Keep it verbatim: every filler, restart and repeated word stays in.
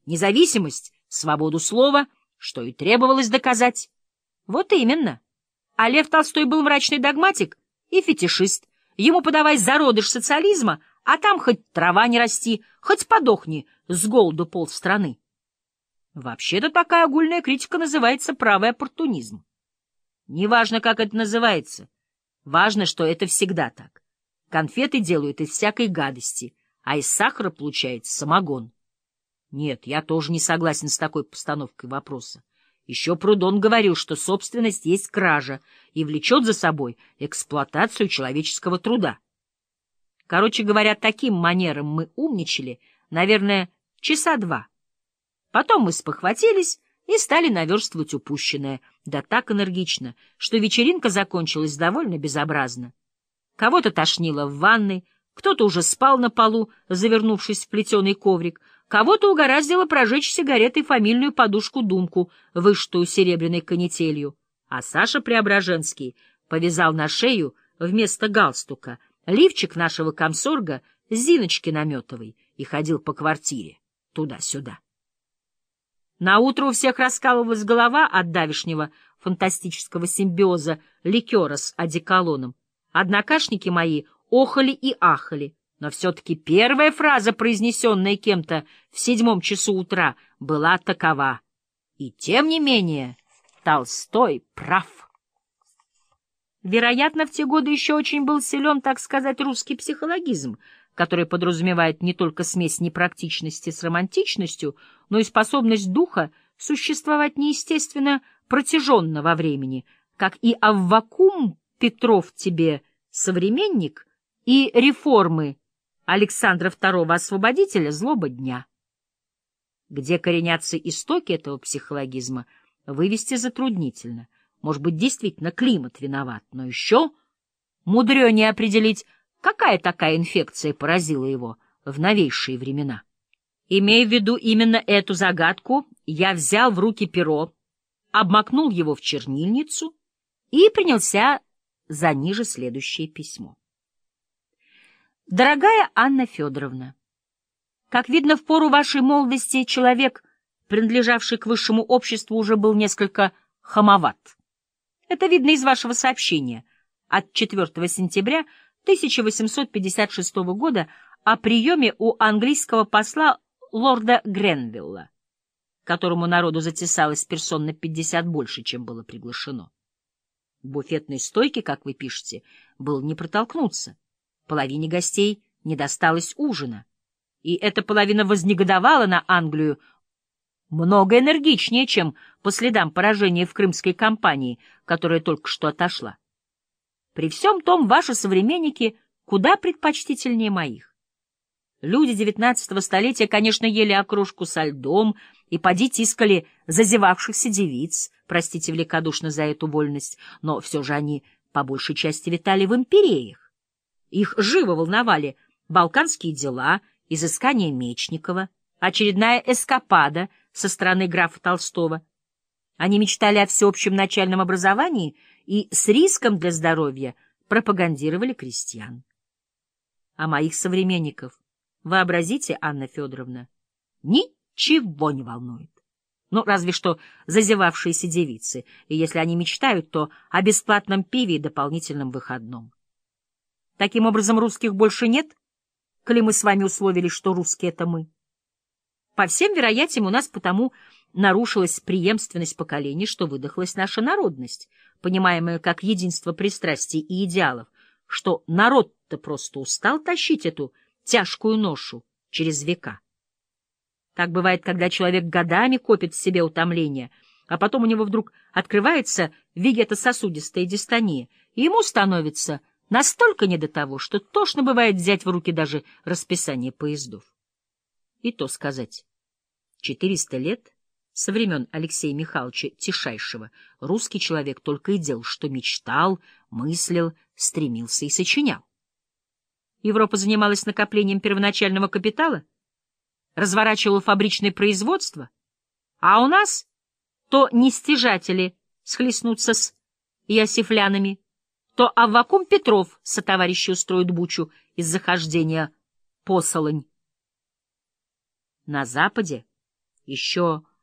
Независимость, свободу слова, что и требовалось доказать. Вот именно. А Лев Толстой был мрачный догматик и фетишист. Ему подавай зародыш социализма, а там хоть трава не расти, хоть подохни с голоду полстраны. Вообще-то такая огульная критика называется правый оппортунизм. Неважно, как это называется. Важно, что это всегда так. Конфеты делают из всякой гадости, а из сахара получается самогон. Нет, я тоже не согласен с такой постановкой вопроса. Еще Прудон говорил, что собственность есть кража и влечет за собой эксплуатацию человеческого труда. Короче говоря, таким манером мы умничали, наверное, часа два. Потом мы спохватились и стали наверстывать упущенное, да так энергично, что вечеринка закончилась довольно безобразно. Кого-то тошнило в ванной, кто-то уже спал на полу, завернувшись в плетеный коврик, кого-то угораздило прожечь сигаретой фамильную подушку-думку, вышитую серебряной канителью, а Саша Преображенский повязал на шею вместо галстука лифчик нашего комсорга Зиночки Наметовой и ходил по квартире туда-сюда. Наутро у всех раскалывалась голова от давешнего фантастического симбиоза ликера с одеколоном. Однокашники мои охали и ахали, но все-таки первая фраза, произнесенная кем-то в седьмом часу утра, была такова. И тем не менее Толстой прав. Вероятно, в те годы еще очень был силен, так сказать, русский психологизм, который подразумевает не только смесь непрактичности с романтичностью, но и способность духа существовать неестественно протяженно во времени, как и Аввакум Петров тебе современник и реформы Александра второго Освободителя злоба дня. Где коренятся истоки этого психологизма, вывести затруднительно. Может быть, действительно климат виноват, но еще мудренее определить, какая такая инфекция поразила его в новейшие времена. Имея в виду именно эту загадку, я взял в руки перо, обмакнул его в чернильницу и принялся за ниже следующее письмо. Дорогая Анна Федоровна, как видно, в пору вашей молодости человек, принадлежавший к высшему обществу, уже был несколько хамоват. Это видно из вашего сообщения от четвёртого сентября тысяча восемьсот пятьдесят шестого года о приеме у английского посла лорда Гренвилла, которому народу затесалось персон на пятьдесят больше, чем было приглашено. В буфетной стойке, как вы пишете, было не протолкнуться. Половине гостей не досталось ужина, и эта половина вознегодовала на Англию много энергичнее, чем по следам поражения в крымской кампании, которая только что отошла. При всем том, ваши современники куда предпочтительнее моих. Люди девятнадцатого столетия, конечно, ели окрошку со льдом и поди тискали зазевавшихся девиц, простите великодушно за эту вольность, но все же они по большей части витали в империях. Их живо волновали балканские дела, изыскание Мечникова, очередная эскапада со стороны графа Толстого. Они мечтали о всеобщем начальном образовании и с риском для здоровья пропагандировали крестьян. А моих современников, вообразите, Анна Федоровна, ничего не волнует. Ну, разве что зазевавшиеся девицы, и если они мечтают, то о бесплатном пиве и дополнительном выходном. Таким образом, русских больше нет, коли мы с вами условились, что русские — это мы. По всем вероятиям, у нас потому нарушилась преемственность поколений, что выдохлась наша народность, понимаемая как единство пристрастий и идеалов, что народ-то просто устал тащить эту тяжкую ношу через века. Так бывает, когда человек годами копит в себе утомление, а потом у него вдруг открывается вегетососудистая дистония, и ему становится настолько не до того, что тошно бывает взять в руки даже расписание поездов. И то сказать, четыреста лет со времен Алексея Михайловича Тишайшего русский человек только и делал, что мечтал, мыслил, стремился и сочинял. Европа занималась накоплением первоначального капитала, разворачивала фабричное производство, а у нас то нестяжатели схлестнутся с иосифлянами, то Аввакум Петров сотоварищи устроит бучу из захождения посолонь. На Западе Еще